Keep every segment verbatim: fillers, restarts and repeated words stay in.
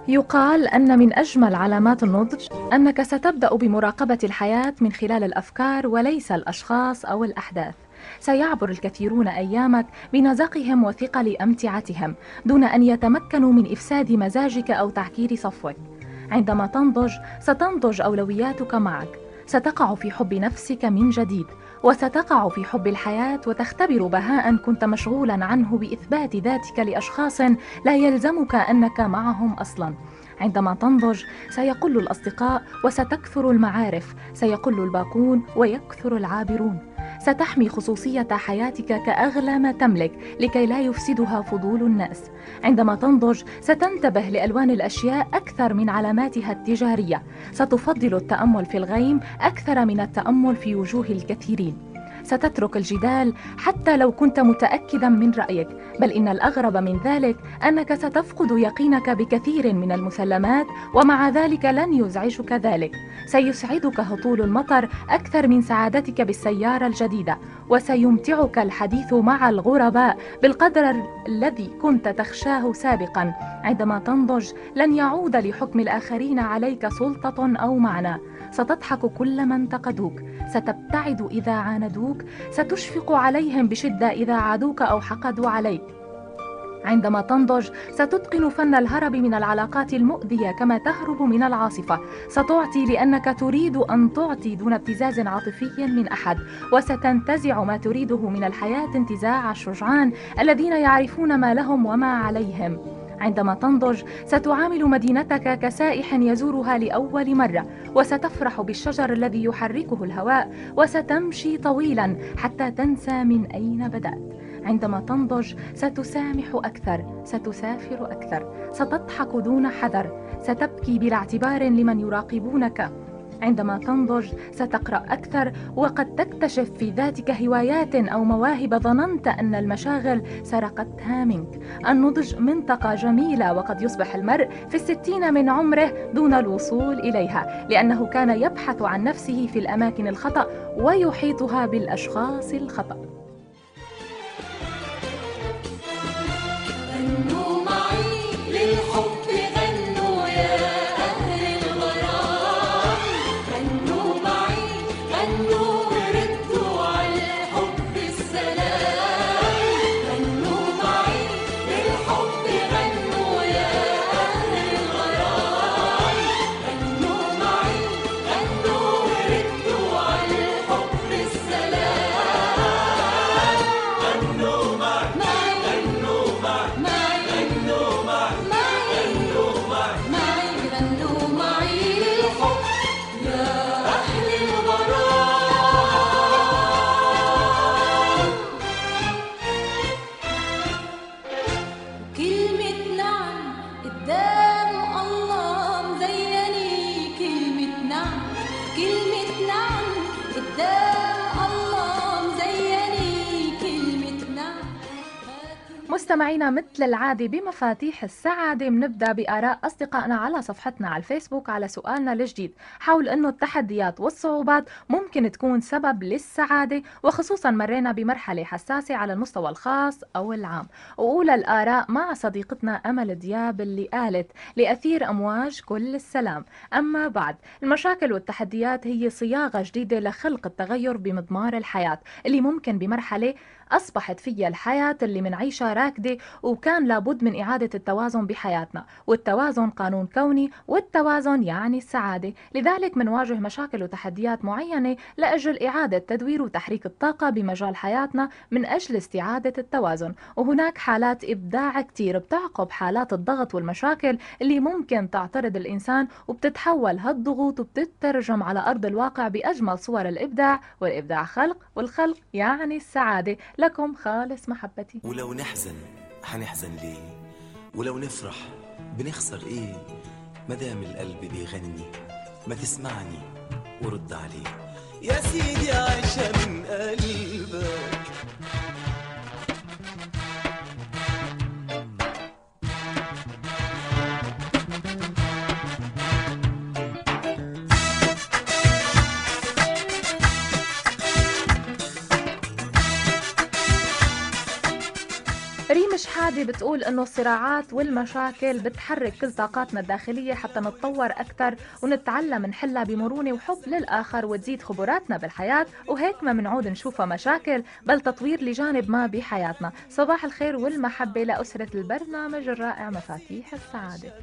يقال أن من أجمل علامات النضج أنك ستبدأ بمراقبة الحياة من خلال الأفكار وليس الأشخاص أو الأحداث. سيعبر الكثيرون أيامك بنزقهم وثقل أمتعتهم دون أن يتمكنوا من إفساد مزاجك أو تعكير صفوك. عندما تنضج ستنضج أولوياتك معك، ستقع في حب نفسك من جديد، وستقع في حب الحياة وتختبر بهاء كنت مشغولا عنه بإثبات ذاتك لأشخاص لا يلزمك أنك معهم أصلا. عندما تنضج سيقل الأصدقاء وستكثر المعارف، سيقل الباقون ويكثر العابرون. ستحمي خصوصية حياتك كأغلى ما تملك لكي لا يفسدها فضول الناس. عندما تنضج ستنتبه لألوان الأشياء أكثر من علاماتها التجارية، ستفضل التأمل في الغيم أكثر من التأمل في وجوه الكثيرين. ستترك الجدال حتى لو كنت متأكدا من رأيك، بل إن الأغرب من ذلك أنك ستفقد يقينك بكثير من المسلمات، ومع ذلك لن يزعجك ذلك. سيسعدك هطول المطر أكثر من سعادتك بالسيارة الجديدة، وسيمتعك الحديث مع الغرباء بالقدر الذي كنت تخشاه سابقا. عندما تنضج لن يعود لحكم الآخرين عليك سلطة أو معنى. ستضحك كل من انتقدوك، ستبتعد إذا عاندوك، ستشفق عليهم بشدة إذا عادوك أو حقدوا عليك. عندما تنضج ستتقن فن الهرب من العلاقات المؤذية كما تهرب من العاصفة. ستعطي لأنك تريد أن تعطي دون ابتزاز عاطفي من أحد، وستنتزع ما تريده من الحياة انتزاع الشجعان الذين يعرفون ما لهم وما عليهم. عندما تنضج ستعامل مدينتك كسائح يزورها لأول مرة، وستفرح بالشجر الذي يحركه الهواء، وستمشي طويلا حتى تنسى من أين بدأت. عندما تنضج ستسامح أكثر، ستسافر أكثر، ستضحك دون حذر، ستبكي بلا اعتبار لمن يراقبونك. عندما تنضج ستقرأ أكثر، وقد تكتشف في ذاتك هوايات أو مواهب ظننت أن المشاغل سرقتها منك. النضج منطقة جميلة، وقد يصبح المرء في الستين من عمره دون الوصول إليها، لأنه كان يبحث عن نفسه في الأماكن الخطأ ويحيطها بالأشخاص الخطأ. غنوا معي للحب، غنوا يا أهل الغرام، غنوا معي، غنوا وردوا على الحب السلام، غنوا معي للحب، غنوا يا أهل الغرام، غنوا معي، غنوا وردوا على الحب السلام، غنوا معي غنوا معي مستمعينا، مثل العادة بمفاتيح السعادة بنبدأ بآراء أصدقائنا على صفحتنا على الفيسبوك على سؤالنا الجديد حول أنه التحديات والصعوبات ممكن تكون سبب للسعادة، وخصوصا مرينا بمرحلة حساسة على المستوى الخاص أو العام. وأولى الآراء مع صديقتنا أمل دياب اللي قالت: لأثير أمواج كل السلام. أما بعد، المشاكل والتحديات هي صياغة جديدة لخلق التغير بمضمار الحياة اللي ممكن بمرحلة أصبحت فيها الحياة اللي منعيشها راكدة، وكان لابد من إعادة التوازن بحياتنا، والتوازن قانون كوني، والتوازن يعني السعادة. لذلك منواجه مشاكل وتحديات معينة لأجل إعادة تدوير وتحريك الطاقة بمجال حياتنا من أجل استعادة التوازن. وهناك حالات إبداع كتير بتعقب حالات الضغط والمشاكل اللي ممكن تعترض الإنسان، وبتتحول هالضغوط وبتترجم على أرض الواقع بأجمل صور الإبداع، والإبداع خلق، والخلق يعني السعادة. لكم خالص محبتي. ولو نحزن حنحزن ليه، ولو نفرح بنخسر ايه؟ مدام القلب بيغني ما تسمعني ورد عليه. يا سيدي عايشة من قلبك. ريم شحاتة سعادة بتقول إنه الصراعات والمشاكل بتحرك كل طاقاتنا الداخلية حتى نتطور أكثر ونتعلم نحلها بمرونة وحب للآخر، وتزيد خبراتنا بالحياة، وهيك ما منعود نشوفها مشاكل بل تطوير لجانب ما بحياتنا. صباح الخير والمحبة لأسرة البرنامج الرائع مفاتيح السعادة.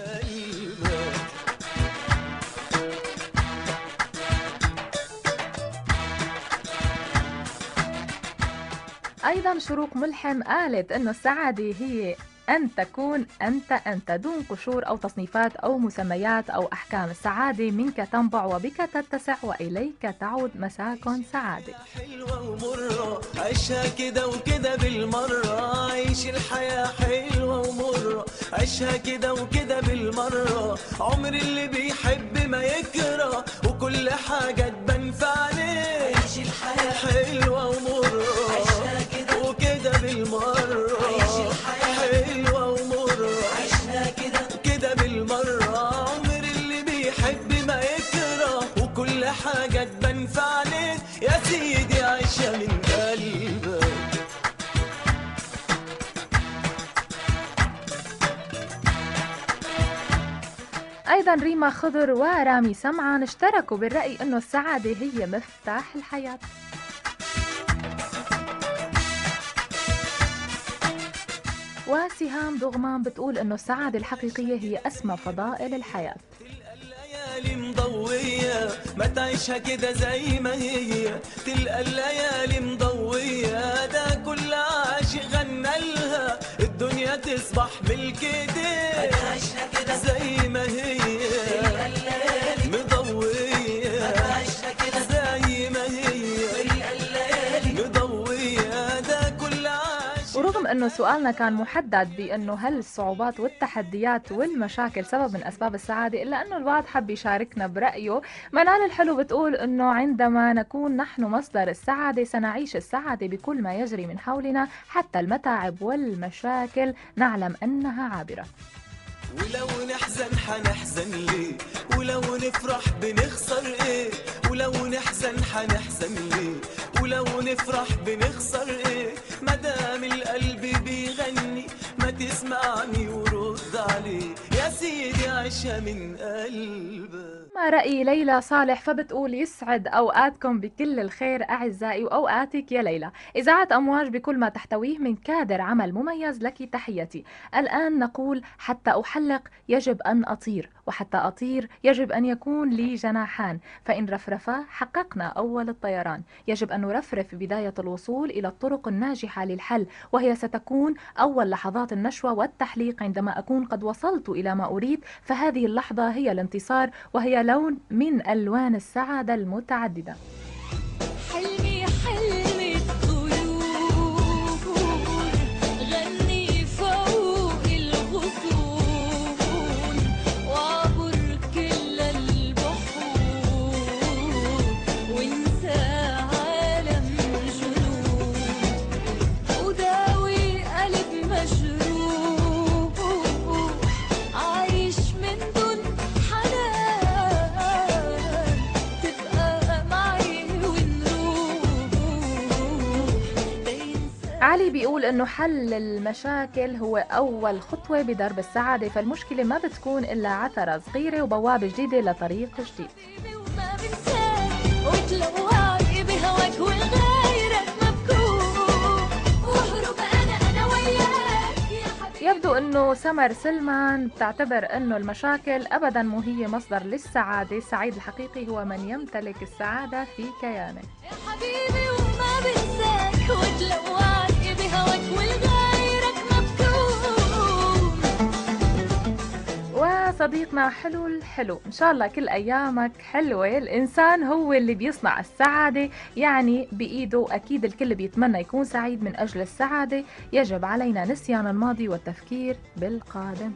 أيضا شروق ملحم قالت إنه السعادة هي أن تكون أنت أنت دون قشور أو تصنيفات أو مسميات أو أحكام. السعادة منك تنبع وبك تتسع وإليك تعود مساك سعادة. حلوة ومرة عيشها كده وكده بالمرة، عيش الحياة حلوة ومرة عيشها كده وكده بالمرة، عمر اللي بيحب ما يكره وكل حاجة تبان في عينيه. عيش الحياة حلوة ومرة عيشها كده وكده بالمرة، عيش الحياة حلوة ومرة عيشها كده كده بالمرة، عمر اللي بيحب ما يكره وكل حاجة تبان في عينيه. يا سيدي عيشها من قلبك. أيضا ريما خضر ورامي سمعان اشتركوا بالرأي أنه السعادة هي مفتاح الحياة. وسهام دغمان بتقول أنه السعادة الحقيقية هي أسمى فضائل الحياة. الليالي مضوية ما تعيشها كده زي ما هي، تلقى الليالي مضوية ده كل عاشق غنى لها، الدنيا تصبح ملك ايديه. ما تعيشها كده زي ما هي، تلقى الليالي مضوية ما تعيشها كده زي ما هي، تلقى الليالي مضوية ده كل عاشق. ورغم أنه سؤالنا كان محدد بأنه هل الصعوبات والتحديات والمشاكل سبب من أسباب السعادة، إلا أنه البعض حب يشاركنا برأيه. منال الحلو بتقول أنه عندما نكون نحن مصدر السعادة سنعيش السعادة بكل ما يجري من حولنا، حتى المتاعب والمشاكل نعلم أنها عابرة. ولو نحزن حنحزن ليه، ولو نفرح بنخسر ايه، ولو نحزن حنحزن ليه، ولو نفرح بنخسر ايه، مدام القلب بيغني ما تسمعني ورد عليه. يا سيدي عيشها من قلبك. ما رأي ليلى صالح فبتقول يسعد أوقاتكم بكل الخير أعزائي وأوقاتك يا ليلى. إذاعة أمواج بكل ما تحتويه من كادر عمل مميز لك تحيتي. الآن نقول حتى أحلق يجب أن أطير، وحتى أطير يجب أن يكون لي جناحان، فإن رفرفا حققنا أول الطيران. يجب أن نرفرف بداية الوصول إلى الطرق الناجحة للحل، وهي ستكون أول لحظات النشوة والتحليق عندما أكون قد وصلت إلى ما أريد، فهذه اللحظة هي الانتصار، وهي لون من ألوان السعادة المتعددة. حلمي حلمي الطيور غني فوق الغصون وعبر كل البحور وانسى عالم جنون وداوي قلب مجروح عايش من دون حنان تبقى معي ونروح تنسى. علي بيقول إنه حل المشاكل هو أول خطوة بدرب السعادة، فالمشكلة ما بتكون إلا عثرة صغيرة وبوابة جديدة لطريق جديد. وما بنساك وتلوعي بهواك والغيرك مبكوك واهرب انا انا وياك يا حبيبي. يبدو أنه سمر سلمان بتعتبر أنه المشاكل أبدا مو هي مصدر للسعادة. السعيد الحقيقي هو من يمتلك السعادة في كيانه. يا حبيبي وما بنساك وتلوعي بهواك والغيرك مبكوك. وصديقنا حلو الحلو، إن شاء الله كل أيامك حلوة. الإنسان هو اللي بيصنع السعادة، يعني بإيده. أكيد الكل بيتمنى يكون سعيد. من أجل السعادة يجب علينا نسيان الماضي والتفكير بالقادم.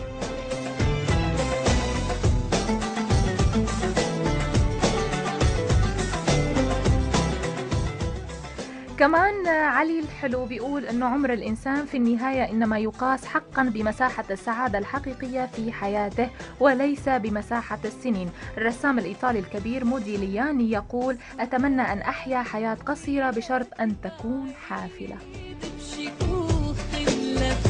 كمان علي الحلو بيقول إنه عمر الإنسان في النهاية إنما يقاس حقا بمساحة السعادة الحقيقية في حياته وليس بمساحة السنين. الرسام الإيطالي الكبير موديلياني يقول: أتمنى أن أحيا حياة قصيرة بشرط أن تكون حافلة. بشكوخ خلة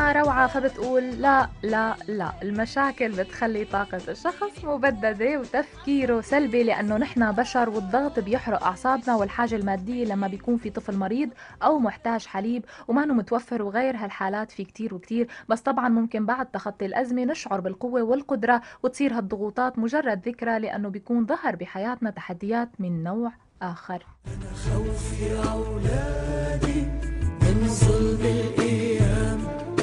أما روعة فبتقول لا لا لا، المشاكل بتخلي طاقة الشخص مبددة وتفكيره سلبي، لأنه نحن بشر والضغط بيحرق أعصابنا، والحاجة المادية لما بيكون في طفل مريض أو محتاج حليب وما نو متوفر، وغير هالحالات في كتير وكتير. بس طبعا ممكن بعد تخطي الأزمة نشعر بالقوة والقدرة وتصير هالضغوطات مجرد ذكرى، لأنه بيكون ظهر بحياتنا تحديات من نوع آخر. خوفي أولادي من ظلم الأيام،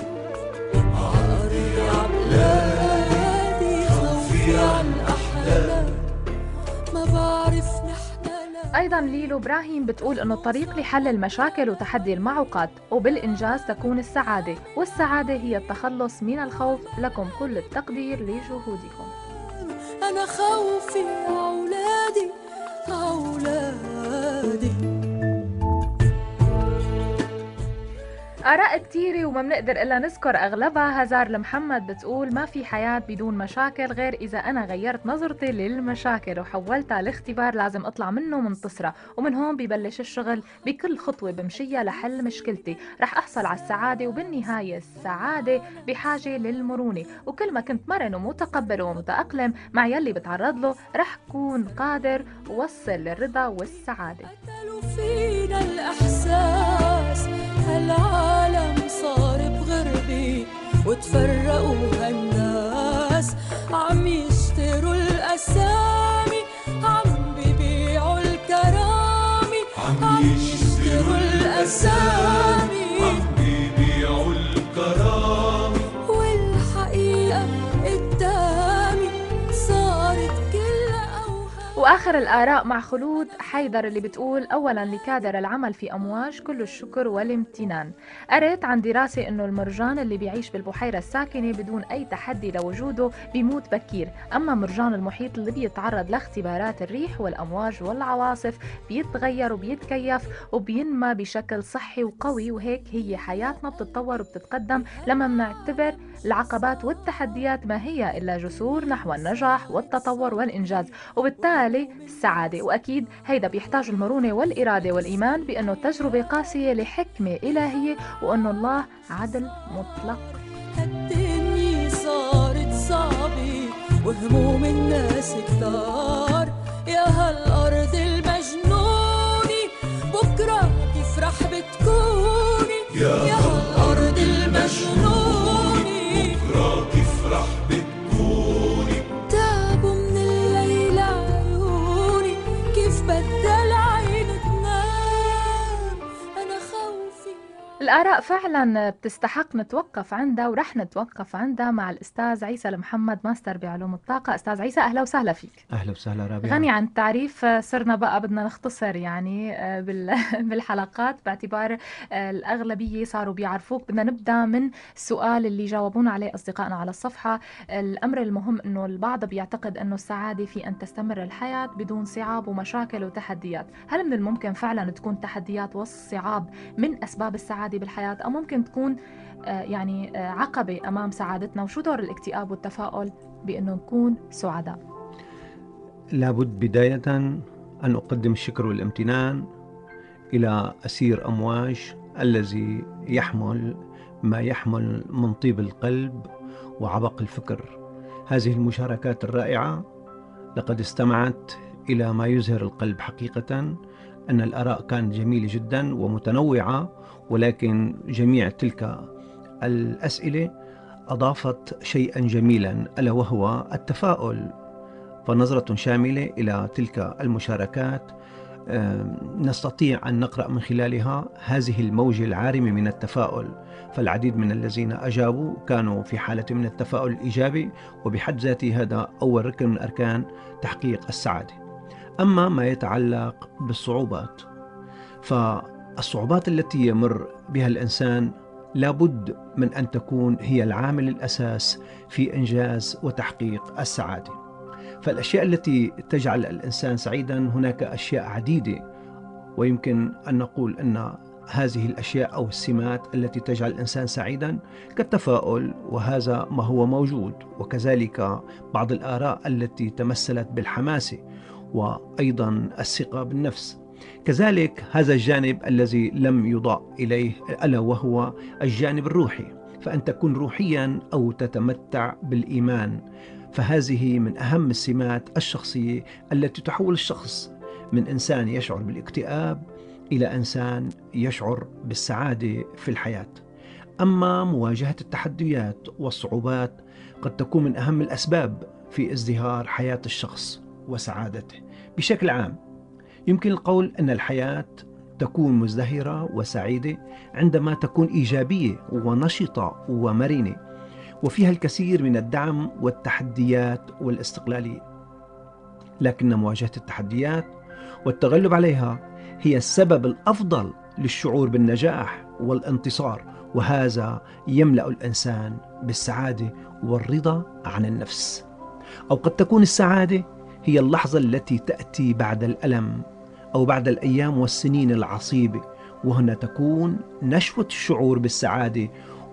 عارض عبلادي خوفي عن أحلام، ما بعرف نحن لا. أيضا ليلو إبراهيم بتقول إنه الطريق لحل المشاكل وتحدي المعوقات وبالإنجاز تكون السعادة، والسعادة هي التخلص من الخوف. لكم كل التقدير لجهودكم. أنا خوفي أولادي أولادي. آراء كتيرة وما بنقدر إلا نذكر أغلبها. هزار المحمد بتقول ما في حياة بدون مشاكل، غير إذا أنا غيرت نظرتي للمشاكل وحولتها لاختبار لازم أطلع منه منتصرة، ومن هون ببلش الشغل بكل خطوة بمشيها لحل مشكلتي، رح أحصل على السعادة. وبالنهاية السعادة بحاجة للمرونة، وكل ما كنت مرن ومتقبل ومتأقلم مع يلي بتعرض له رح كون قادر وصل للرضا والسعادة. قتلوا فينا الإحساس، هالعالم صار بغربي وتفرقوا هالناس، عم يشتروا الأسامي، عم بيبيعوا الكرامي، عم يشتروا الأسامي، عم بيبيعوا الكرامي، والحقيقة قدامي صارت كلها أوهام. وآخر الآراء مع خلود حيدر اللي بتقول أولاً لكادر العمل في أمواج كل الشكر والامتنان. قريت عن دراسة إنه المرجان اللي بيعيش بالبحيرة الساكنة بدون أي تحدي لوجوده بيموت بكير، أما مرجان المحيط اللي بيتعرض لاختبارات الريح والأمواج والعواصف بيتغير وبيتكيف وبينمى بشكل صحي وقوي. وهيك هي حياتنا بتتطور وبتتقدم لما بنعتبر العقبات والتحديات ما هي إلا جسور نحو النجاح والتطور والإنجاز، وبالتالي السعادة. وأكيد هيدا بيحتاج المرونة والإرادة والإيمان بأنه التجربة قاسية لحكمة إلهية، وأنه الله عدل مطلق. الدنيا صارت صعبة وهموم الناس كتار، يا هالأرض المجنونة بكرة كيف رح بتكوني، يا هالأرض المجنونة بكرة كيف رح بتكوني. تعبوا من الليل عيوني كيف بدل عين تنام، أنا خوفي. الآراء فعلا بتستحق نتوقف عندها ورح نتوقف عندها مع الأستاذ عيسى المحمد، ماستر بعلوم الطاقة. أستاذ عيسى أهلا وسهلا فيك. أهلا وسهلا رابعة. غني عن التعريف، صرنا بقى بدنا نختصر يعني بال- بالحلقات باعتبار الأغلبية صاروا بيعرفوك. بدنا نبدأ من السؤال اللي جاوبونا عليه أصدقائنا على الصفحة. الأمر المهم أنه البعض بيعتقد أنه السعادة في أن تستمر الحياة بدون صعاب ومشاكل وتحديات. هل من الممكن فعلا تكون تحديات والصعاب من أسباب السعادة بالحياة، أو ممكن تكون آه، يعني آه، عقبة أمام سعادتنا؟ وشو دور الاكتئاب والتفاؤل بأنه نكون سعداء؟ لابد بداية أن أقدم الشكر والامتنان إلى أسير أمواج الذي يحمل ما يحمل من طيب القلب وعبق الفكر. هذه المشاركات الرائعة لقد استمعت إلى ما يزهر القلب حقيقة. أن الآراء كانت جميلة جدا ومتنوعة، ولكن جميع تلك الأسئلة أضافت شيئا جميلا ألا وهو التفاؤل. فنظرة شاملة إلى تلك المشاركات نستطيع أن نقرأ من خلالها هذه الموجة العارمة من التفاؤل. فالعديد من الذين أجابوا كانوا في حالة من التفاؤل الإيجابي، وبحد ذاته هذا أول ركن من أركان تحقيق السعادة. أما ما يتعلق بالصعوبات، فالصعوبات التي يمر بها الإنسان لابد من أن تكون هي العامل الأساس في إنجاز وتحقيق السعادة. فالأشياء التي تجعل الإنسان سعيدا هناك أشياء عديدة، ويمكن أن نقول أن هذه الأشياء أو السمات التي تجعل الإنسان سعيدا كالتفاؤل، وهذا ما هو موجود، وكذلك بعض الآراء التي تمثلت بالحماسة وأيضا الثقة بالنفس. كذلك هذا الجانب الذي لم يضع إليه ألا وهو الجانب الروحي. فأن تكون روحيا أو تتمتع بالإيمان. فهذه من أهم السمات الشخصية التي تحول الشخص من إنسان يشعر بالاكتئاب إلى إنسان يشعر بالسعادة في الحياة. أما مواجهة التحديات والصعوبات قد تكون من أهم الأسباب في ازدهار حياة الشخص وسعادته. بشكل عام يمكن القول أن الحياة تكون مزدهرة وسعيدة عندما تكون إيجابية ونشطة ومرنة، وفيها الكثير من الدعم والتحديات والاستقلالية. لكن مواجهة التحديات والتغلب عليها هي السبب الأفضل للشعور بالنجاح والانتصار، وهذا يملأ الإنسان بالسعادة والرضا عن النفس. أو قد تكون السعادة هي اللحظة التي تأتي بعد الألم أو بعد الأيام والسنين العصيبة، وهنا تكون نشوة الشعور بالسعادة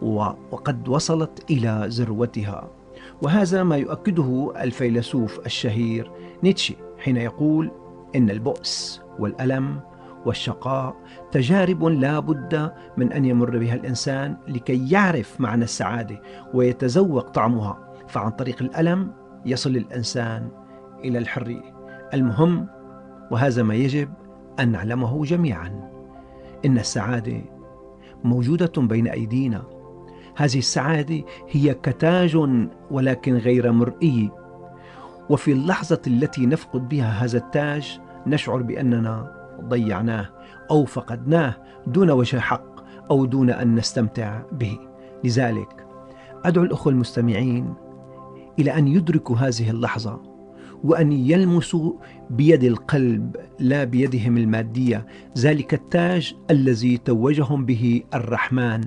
وقد وصلت إلى ذروتها. وهذا ما يؤكده الفيلسوف الشهير نيتشه حين يقول إن البؤس والألم والشقاء تجارب لا بد من أن يمر بها الإنسان لكي يعرف معنى السعادة ويتذوق طعمها، فعن طريق الألم يصل الإنسان إلى الحرية. المهم، وهذا ما يجب أن نعلمه جميعا، إن السعادة موجودة بين أيدينا. هذه السعادة هي كتاج ولكن غير مرئي، وفي اللحظة التي نفقد بها هذا التاج نشعر بأننا ضيعناه أو فقدناه دون وجه حق أو دون أن نستمتع به. لذلك أدعو الأخوة المستمعين إلى أن يدركوا هذه اللحظة وأن يلمسوا بيد القلب لا بيدهم المادية ذلك التاج الذي توجهم به الرحمن،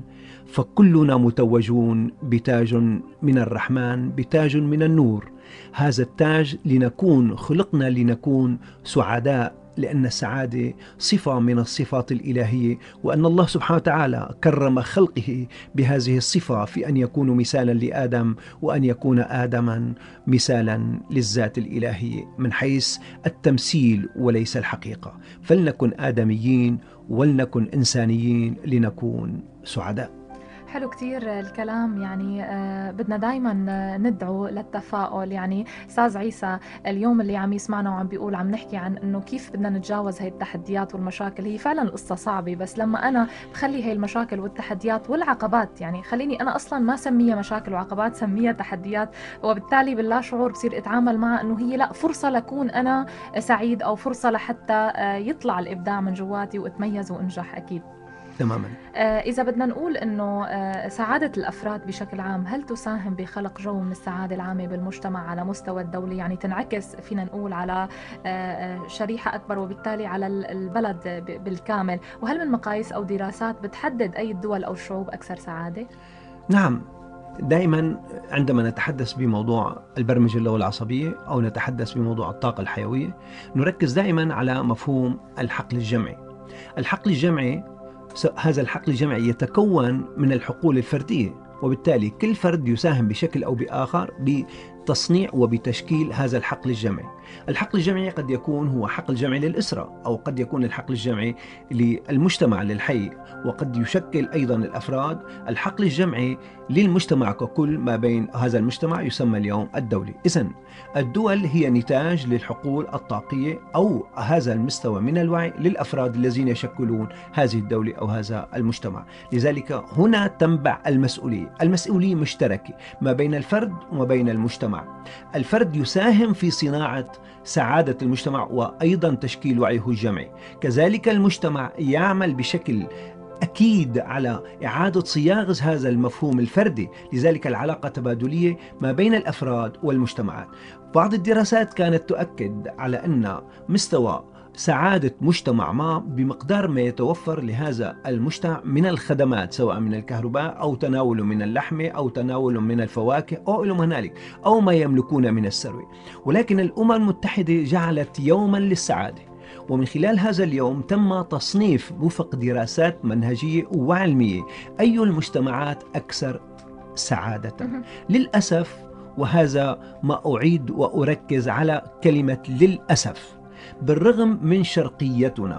فكلنا متوجون بتاج من الرحمن، بتاج من النور. هذا التاج لنكون خلقنا لنكون سعداء، لأن السعادة صفة من الصفات الإلهية، وأن الله سبحانه وتعالى كرم خلقه بهذه الصفة في أن يكونوا مثالا لآدم، وأن يكون آدما مثالا للذات الإلهية من حيث التمثيل وليس الحقيقة. فلنكن آدميين ولنكن إنسانيين لنكون سعداء. حلو كتير الكلام. يعني آه بدنا دايما ندعو للتفاؤل. يعني أستاذ عيسى، اليوم اللي عم يسمعنا وعم بيقول عم نحكي عن إنه كيف بدنا نتجاوز هاي التحديات والمشاكل، هي فعلا القصة صعبة، بس لما أنا بخلي هاي المشاكل والتحديات والعقبات، يعني خليني أنا أصلا ما سميها مشاكل وعقبات، سميها تحديات، وبالتالي باللا شعور بصير أتعامل معها إنه هي لا فرصة لكون أنا سعيد، أو فرصة لحتى آه يطلع الإبداع من جواتي وأتميز وأنجح. أكيد تماما. آه إذا بدنا نقول إنه آه سعادة الأفراد بشكل عام هل تساهم بخلق جو من السعادة العامة بالمجتمع على مستوى الدولي؟ يعني تنعكس فينا نقول على آه شريحة أكبر وبالتالي على البلد بالكامل، وهل من مقاييس أو دراسات بتحدد أي الدول أو الشعوب أكثر سعادة؟ نعم، دائما عندما نتحدث بموضوع البرمجة اللغوية العصبية أو نتحدث بموضوع الطاقة الحيوية نركز دائما على مفهوم الحقل الجمعي. الحقل الجمعي هذا الحقل الجمعي يتكون من الحقول الفردية، وبالتالي كل فرد يساهم بشكل أو بآخر بتصنيع وبتشكيل هذا الحقل الجمعي. الحقل الجمعي قد يكون هو حقل جمعي للأسرة، أو قد يكون الحقل الجمعي للمجتمع للحي، وقد يشكل أيضا الأفراد الحقل الجمعي للمجتمع ككل. ما بين هذا المجتمع يسمى اليوم الدولي. إذن الدول هي نتاج للحقول الطاقية أو هذا المستوى من الوعي للأفراد الذين يشكلون هذه الدولة أو هذا المجتمع. لذلك هنا تنبع المسؤولية. المسؤولية مشتركة ما بين الفرد وما بين المجتمع. الفرد يساهم في صناعة سعادة المجتمع وأيضا تشكيل وعيه الجمعي، كذلك المجتمع يعمل بشكل أكيد على إعادة صياغة هذا المفهوم الفردي. لذلك العلاقة تبادلية ما بين الأفراد والمجتمعات. بعض الدراسات كانت تؤكد على أن مستوى سعادة مجتمع ما بمقدار ما يتوفر لهذا المجتمع من الخدمات، سواء من الكهرباء أو تناول من اللحم أو تناول من الفواكه أو إلى هنالك، أو ما يملكون من الثروة. ولكن الأمم المتحدة جعلت يوما للسعادة، ومن خلال هذا اليوم تم تصنيف وفق دراسات منهجية وعلمية أي المجتمعات أكثر سعادة. للأسف، وهذا ما أعيد وأركز على كلمة للأسف، بالرغم من شرقيتنا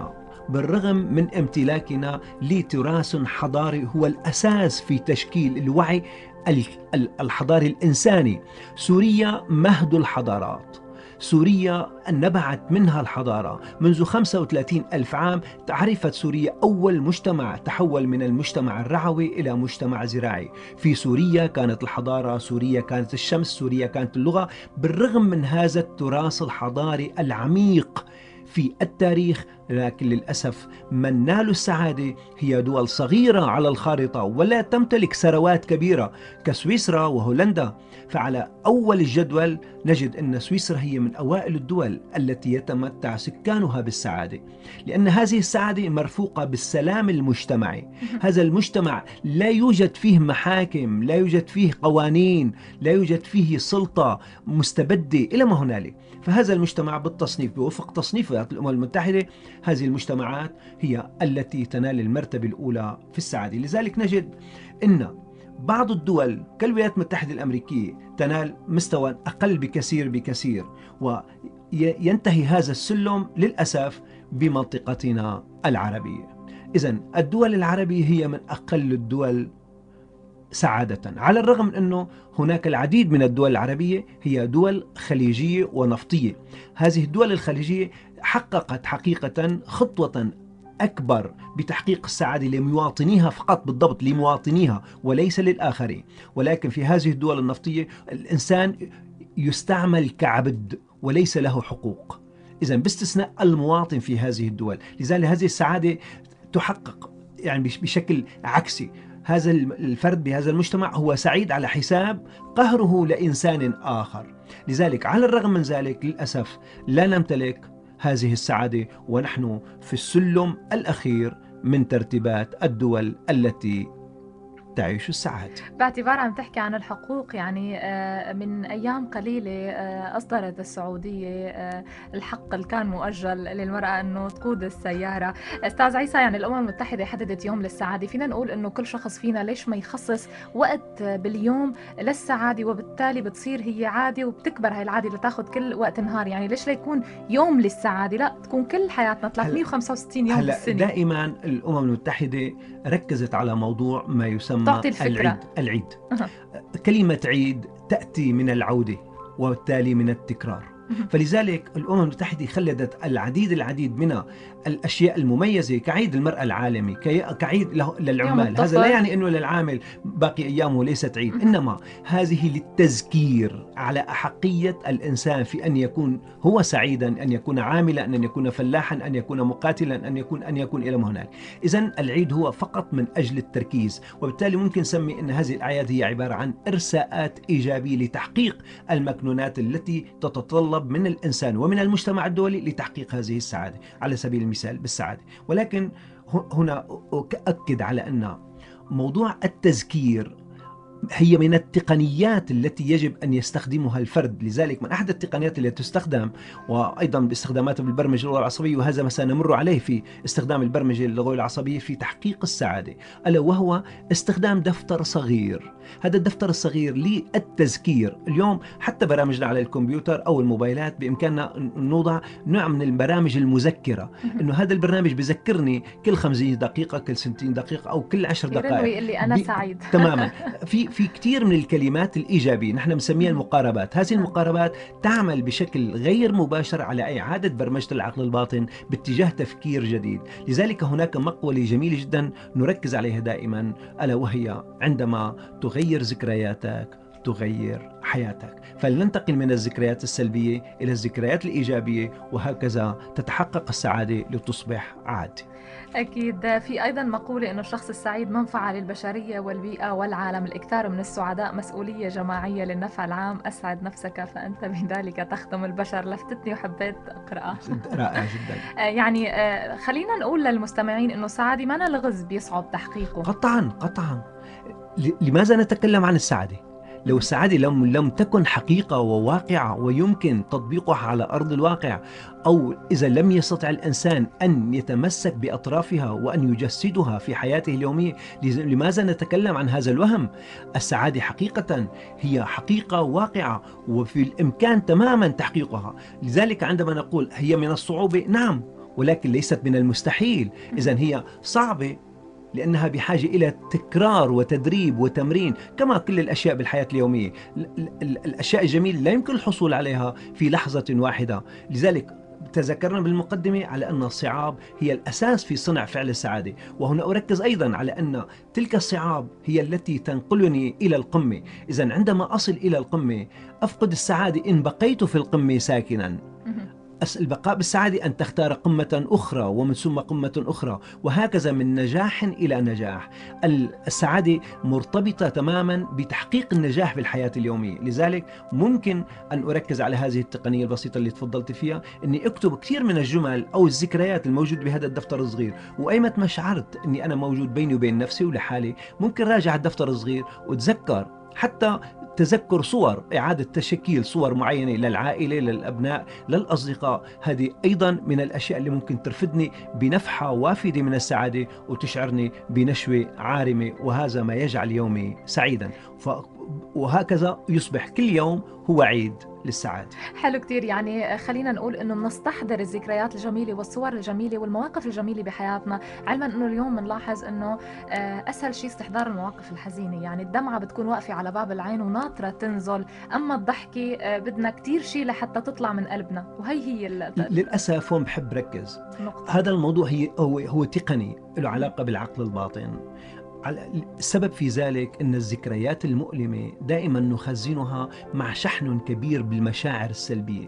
بالرغم من امتلاكنا لتراث حضاري هو الأساس في تشكيل الوعي الحضاري الإنساني. سوريا مهد الحضارات، سوريا نبعت منها الحضارة منذ خمسة وثلاثين ألف عام. عرفت سوريا أول مجتمع تحول من المجتمع الرعوي إلى مجتمع زراعي. في سوريا كانت الحضارة، سوريا كانت الشمس، سوريا كانت اللغة. بالرغم من هذا التراث الحضاري العميق في التاريخ، لكن للأسف من نالوا السعادة هي دول صغيرة على الخارطة ولا تمتلك ثروات كبيرة كسويسرا وهولندا. فعلى أول الجدول نجد أن سويسرا هي من أوائل الدول التي يتمتع سكانها بالسعادة، لأن هذه السعادة مرفوقة بالسلام المجتمعي. هذا المجتمع لا يوجد فيه محاكم، لا يوجد فيه قوانين، لا يوجد فيه سلطة مستبدة إلى ما هنالك. فهذا المجتمع بالتصنيف بوفق تصنيفات الأمم المتحدة، هذه المجتمعات هي التي تنال المرتبة الأولى في السعادة. لذلك نجد أن بعض الدول كالولايات المتحدة الأمريكية تنال مستوى أقل بكثير بكثير، وينتهي هذا السلم للأسف بمنطقتنا العربية. إذن الدول العربية هي من أقل الدول سعادة، على الرغم من أنه هناك العديد من الدول العربية هي دول خليجية ونفطية. هذه الدول الخليجية حققت حقيقة خطوة أكبر بتحقيق السعادة لمواطنيها فقط، بالضبط لمواطنيها وليس للآخرين. ولكن في هذه الدول النفطية الإنسان يستعمل كعبد وليس له حقوق، إذن باستثناء المواطن في هذه الدول. لذلك هذه السعادة تحقق يعني بشكل عكسي. هذا الفرد بهذا المجتمع هو سعيد على حساب قهره لإنسان آخر. لذلك على الرغم من ذلك للأسف لا نمتلك هذه السعادة، ونحن في السلم الأخير من ترتيبات الدول التي تعيش السعادة. باعتبار عم تحكي عن الحقوق، يعني من أيام قليلة أصدرت السعودية الحق اللي كان مؤجل للمرأة أنه تقود السيارة. أستاذ عيسى، يعني الأمم المتحدة حددت يوم للسعادة، فينا نقول أنه كل شخص فينا ليش ما يخصص وقت باليوم للسعادة، وبالتالي بتصير هي عادة وبتكبر هاي العادة لتاخذ كل وقت نهار. يعني ليش لا يكون يوم للسعادة، لا تكون كل حياتنا ثلاثمئة وخمسة وستين يوم بالسنة. دائما الأمم المتحدة ركزت على موضوع ما يسمى تعطي الفكرة. العيد, العيد. أه. كلمة عيد تأتي من العودة وبالتالي من التكرار. فلذلك الأمم المتحدة خلدت العديد العديد من الأشياء المميزة كعيد المرأة العالمي، كعيد للعمال. هذا لا يعني أنه للعامل باقي أيامه ليست عيد، إنما هذه للتذكير على أحقية الإنسان في أن يكون هو سعيدا، أن يكون عاملا، أن يكون فلاحا، أن يكون مقاتلا، أن يكون أن يكون إلى ما هنالك. إذن العيد هو فقط من أجل التركيز، وبالتالي ممكن نسمي أن هذه الأعياد هي عبارة عن إرساءات إيجابية لتحقيق المكنونات التي تتطلب من الإنسان ومن المجتمع الدولي لتحقيق هذه السعادة، على سبيل المثال بالسعادة. ولكن هنا أؤكد على أن موضوع التذكير هي من التقنيات التي يجب أن يستخدمها الفرد. لذلك من أحد التقنيات التي تستخدم، وأيضا باستخداماتها بالبرمجة اللغوية العصبية، وهذا ما سنمر عليه في استخدام البرمجة اللغوية العصبية في تحقيق السعادة، ألا وهو استخدام دفتر صغير. هذا الدفتر الصغير للتذكير. اليوم حتى برامجنا على الكمبيوتر أو الموبايلات بإمكاننا نوضع نوع من البرامج المذكرة، إنه هذا البرنامج بذكرني كل خمسين دقيقة، كل ستين دقيقة، أو كل عشر دقائق اللي أنا سعيد. تماما. في في كثير من الكلمات الإيجابية نحن بنسميها المقاربات. هذه المقاربات تعمل بشكل غير مباشر على إعادة برمجة العقل الباطن باتجاه تفكير جديد. لذلك هناك مقولة جميلة جدا نركز عليها دائما، ألا وهي عندما تغير ذكرياتك تغير حياتك. فلننتقل من الذكريات السلبية إلى الذكريات الإيجابية، وهكذا تتحقق السعادة لتصبح عادة. أكيد. في أيضا مقولة أنه الشخص السعيد منفعة للبشرية والبيئة والعالم. الإكثار من السعداء مسؤولية جماعية للنفع العام. أسعد نفسك فأنت بذلك تخدم البشر. لفتتني وحبيت أقرأها. رائع جدا. يعني خلينا نقول للمستمعين أنه السعادة ما لغز بيصعب تحقيقه. قطعا قطعا. لماذا نتكلم عن السعادة؟ لو السعادة لم لم تكن حقيقة وواقعة ويمكن تطبيقها على أرض الواقع، أو إذا لم يستطع الإنسان أن يتمسك بأطرافها وأن يجسدها في حياته اليومية، لماذا نتكلم عن هذا الوهم؟ السعادة حقيقة هي حقيقة واقعة وفي الإمكان تماما تحقيقها. لذلك عندما نقول هي من الصعوبة، نعم ولكن ليست من المستحيل. إذن هي صعبة لأنها بحاجة إلى تكرار وتدريب وتمرين، كما كل الأشياء بالحياة اليومية. الأشياء الجميلة لا يمكن الحصول عليها في لحظة واحدة. لذلك تذكرنا بالمقدمة على أن الصعاب هي الأساس في صنع فعل السعادة، وهنا أركز أيضا على أن تلك الصعاب هي التي تنقلني إلى القمة. إذن عندما أصل إلى القمة أفقد السعادة إن بقيت في القمة ساكنا. البقاء بالسعادة أن تختار قمة أخرى ومن ثم قمة أخرى، وهكذا من نجاح إلى نجاح. السعادة مرتبطة تماما بتحقيق النجاح في الحياة اليومية. لذلك ممكن أن أركز على هذه التقنية البسيطة اللي تفضلت فيها، أني أكتب كثير من الجمل أو الذكريات الموجودة بهذا الدفتر الصغير، وأيمت ما شعرت أني أنا موجود بيني وبين نفسي ولحالي ممكن راجع الدفتر الصغير وتذكر، حتى تذكر صور، إعادة تشكيل صور معينة للعائلة، للأبناء، للأصدقاء. هذه أيضا من الأشياء اللي ممكن ترفدني بنفحة وافدة من السعادة وتشعرني بنشوة عارمة، وهذا ما يجعل يومي سعيدا. ف... وهكذا يصبح كل يوم هو عيد للسعادة. حلو كتير. يعني خلينا نقول انه بنستحضر الذكريات الجميلة والصور الجميلة والمواقف الجميلة بحياتنا، علما انه اليوم بنلاحظ انه اسهل شيء استحضار المواقف الحزينة. يعني الدمعة بتكون واقفة على باب العين وناطرة تنزل، اما الضحكة بدنا كتير شيء لحتى تطلع من قلبنا، وهي هي ال... للأسف هون بحب ركز نقطة. هذا الموضوع هي هو, هو تقني له علاقة بالعقل الباطن. السبب في ذلك أن الذكريات المؤلمة دائما نخزنها مع شحن كبير بالمشاعر السلبية.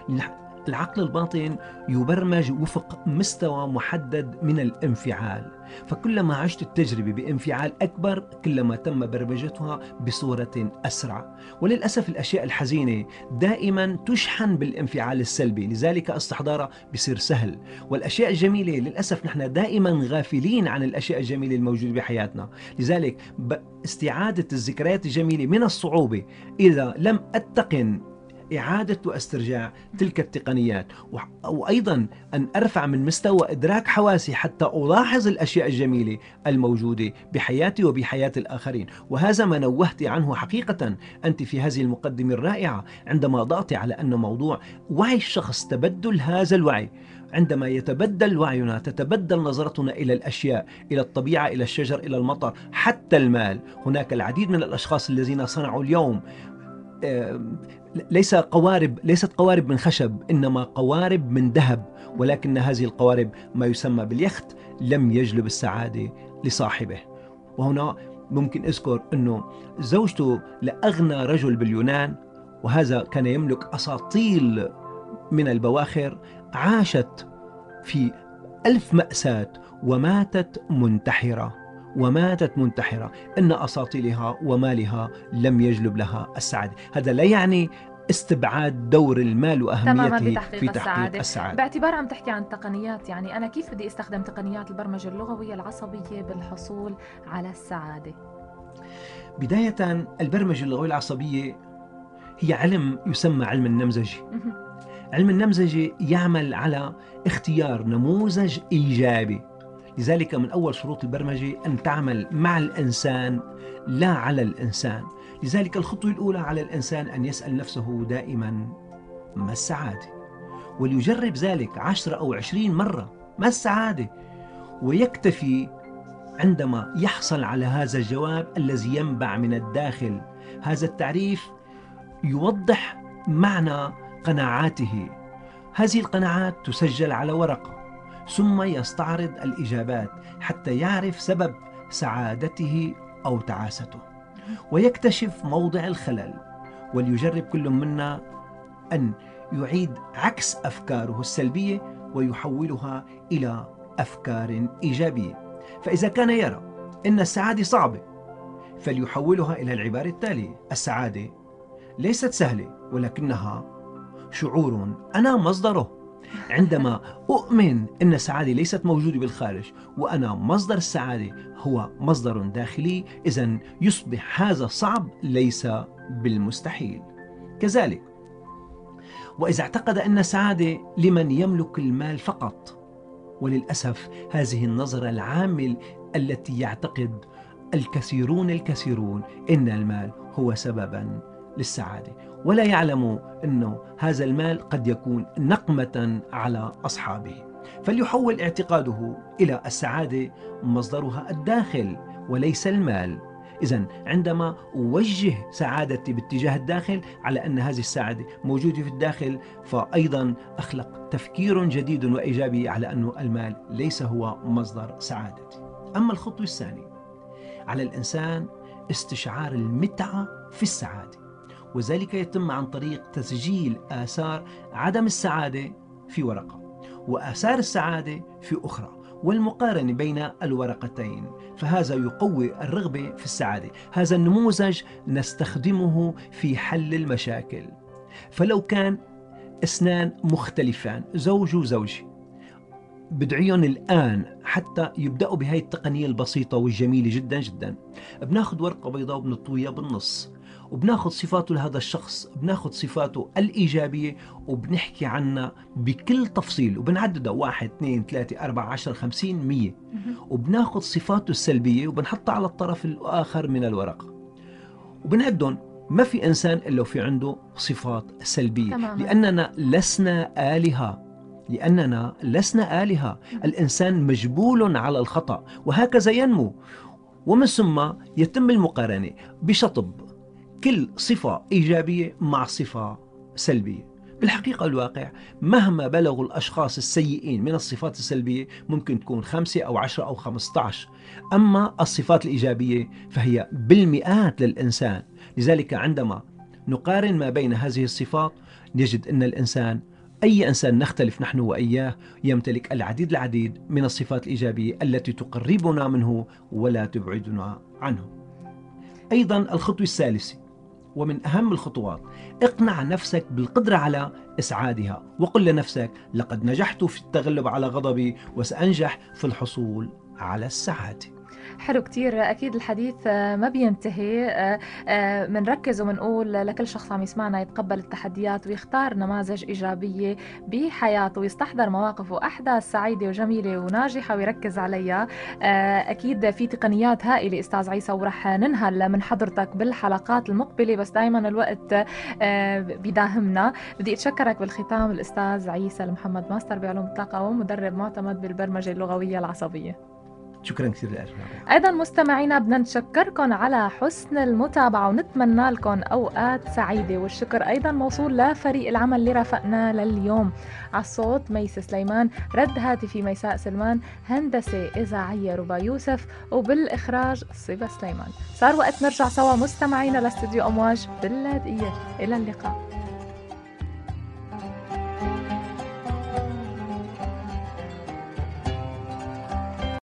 العقل الباطن يبرمج وفق مستوى محدد من الانفعال، فكلما عشت التجربة بانفعال أكبر كلما تم برمجتها بصورة أسرع. وللأسف الأشياء الحزينة دائما تشحن بالانفعال السلبي، لذلك استحضارها بصير سهل. والأشياء الجميلة للأسف نحن دائما غافلين عن الأشياء الجميلة الموجودة بحياتنا. لذلك استعادة الذكريات الجميلة من الصعوبة إذا لم أتقن إعادة واسترجاع تلك التقنيات، وأيضا أن أرفع من مستوى إدراك حواسي حتى ألاحظ الأشياء الجميلة الموجودة بحياتي وبحياة الآخرين. وهذا ما نوهت عنه حقيقة أنت في هذه المقدمة الرائعة، عندما ضغطي على أن موضوع وعي الشخص، تبدل هذا الوعي. عندما يتبدل وعينا تتبدل نظرتنا إلى الأشياء، إلى الطبيعة، إلى الشجر، إلى المطر، حتى المال. هناك العديد من الأشخاص الذين صنعوا اليوم ليس قوارب ليست قوارب من خشب، إنما قوارب من ذهب، ولكن هذه القوارب ما يسمى باليخت لم يجلب السعادة لصاحبه. وهنا ممكن أذكر أنه زوجته لأغنى رجل باليونان، وهذا كان يملك أساطيل من البواخر، عاشت في ألف مأساة وماتت منتحرة وماتت منتحرة إن أساطيلها ومالها لم يجلب لها السعادة. هذا لا يعني استبعاد دور المال وأهميته في تحقيق, في تحقيق السعادة. السعادة باعتبار عم تحكي عن تقنيات، يعني أنا كيف بدي استخدم تقنيات البرمجة اللغوية العصبية بالحصول على السعادة؟ بداية البرمجة اللغوية العصبية هي علم يسمى علم النمذجي. علم النمذجي يعمل على اختيار نموذج إيجابي، لذلك من أول شروط البرمجة أن تعمل مع الإنسان لا على الإنسان. لذلك الخطوة الأولى على الإنسان أن يسأل نفسه دائما ما السعادة، وليجرب ذلك عشرة أو عشرين مرة ما السعادة، ويكتفي عندما يحصل على هذا الجواب الذي ينبع من الداخل. هذا التعريف يوضح معنى قناعاته. هذه القناعات تسجل على ورقة، ثم يستعرض الإجابات حتى يعرف سبب سعادته أو تعاسته، ويكتشف موضع الخلل. وليجرب كل منا أن يعيد عكس أفكاره السلبية ويحولها إلى أفكار إيجابية. فإذا كان يرى أن السعادة صعبة فليحولها إلى العبارة التالية: السعادة ليست سهلة، ولكنها شعور أنا مصدره. عندما أؤمن أن السعادة ليست موجودة بالخارج وأنا مصدر السعادة هو مصدر داخلي، إذن يصبح هذا صعب ليس بالمستحيل. كذلك وإذا اعتقد أن السعادة لمن يملك المال فقط، وللأسف هذه النظرة العامة التي يعتقد الكثيرون الكثيرون أن المال هو سببا للسعادة، ولا يعلم أنه هذا المال قد يكون نقمة على أصحابه. فليحول اعتقاده إلى السعادة مصدرها الداخل وليس المال. إذن عندما أوجه سعادتي باتجاه الداخل على أن هذه السعادة موجودة في الداخل، فأيضا أخلق تفكير جديد وإيجابي على أن المال ليس هو مصدر سعادتي. أما الخطوة الثانية، على الإنسان استشعار المتعة في السعادة، وذلك يتم عن طريق تسجيل آثار عدم السعادة في ورقة وآثار السعادة في أخرى، والمقارنة بين الورقتين، فهذا يقوي الرغبة في السعادة. هذا النموذج نستخدمه في حل المشاكل. فلو كان اثنان مختلفان، زوج وزوجة، بدعيهم الآن حتى يبدأوا بهاي التقنية البسيطة والجميلة جدا جدا. بناخد ورقة بيضاء وبنطويها بالنص، وبناخد صفاته لهذا الشخص، بناخد صفاته الإيجابية وبنحكي عنها بكل تفصيل، وبنعددها واحد اثنين ثلاثة أربعة عشر خمسين مية، وبناخد صفاته السلبية وبنحطها على الطرف الآخر من الورقة، وبنعدهم. ما في إنسان إلا في عنده صفات سلبية، تماما. لأننا لسنا آلهة، لأننا لسنا آلهة. الإنسان مجبول على الخطأ، وهكذا ينمو. ومن ثم يتم المقارنة بشطب كل صفة إيجابية مع صفة سلبية. بالحقيقة الواقع مهما بلغوا الأشخاص السيئين من الصفات السلبية، ممكن تكون خمسة أو عشرة أو خمسة عشر، أما الصفات الإيجابية فهي بالمئات للإنسان. لذلك عندما نقارن ما بين هذه الصفات نجد أن الإنسان، أي إنسان نختلف نحن وإياه، يمتلك العديد العديد من الصفات الإيجابية التي تقربنا منه ولا تبعدنا عنه. أيضا الخطوة الثالثة ومن أهم الخطوات، اقنع نفسك بالقدرة على إسعادها، وقل لنفسك لقد نجحت في التغلب على غضبي وسأنجح في الحصول على السعادة. حلو كتير. أكيد الحديث ما بينتهي، منركز ومنقول لكل شخص عم يسمعنا يتقبل التحديات ويختار نماذج إيجابية بحياته ويستحضر مواقف وأحداث سعيدة وجميلة وناجحة ويركز عليها. أكيد في تقنيات هائلة أستاذ عيسى، ورح ننهل من حضرتك بالحلقات المقبلة، بس دايما الوقت بيداهمنا. بدي أتشكرك بالختام الأستاذ عيسى المحمد، ماستر بعلوم الطاقة ومدرب معتمد بالبرمجة اللغوية العصبية. شكرا كثير لك. أيضا مستمعينا بدنا نشكركم على حسن المتابعة ونتمنى لكم أوقات سعيدة، والشكر أيضا موصول لفريق العمل اللي رافقنا لليوم. على الصوت ميس سليمان، رد هاتفي ميساء سلمان، هندسة إذاعية ربا يوسف، وبالإخراج صبا سليمان. صار وقت نرجع سوا مستمعينا لاستوديو أمواج باللاذقية. إلى اللقاء.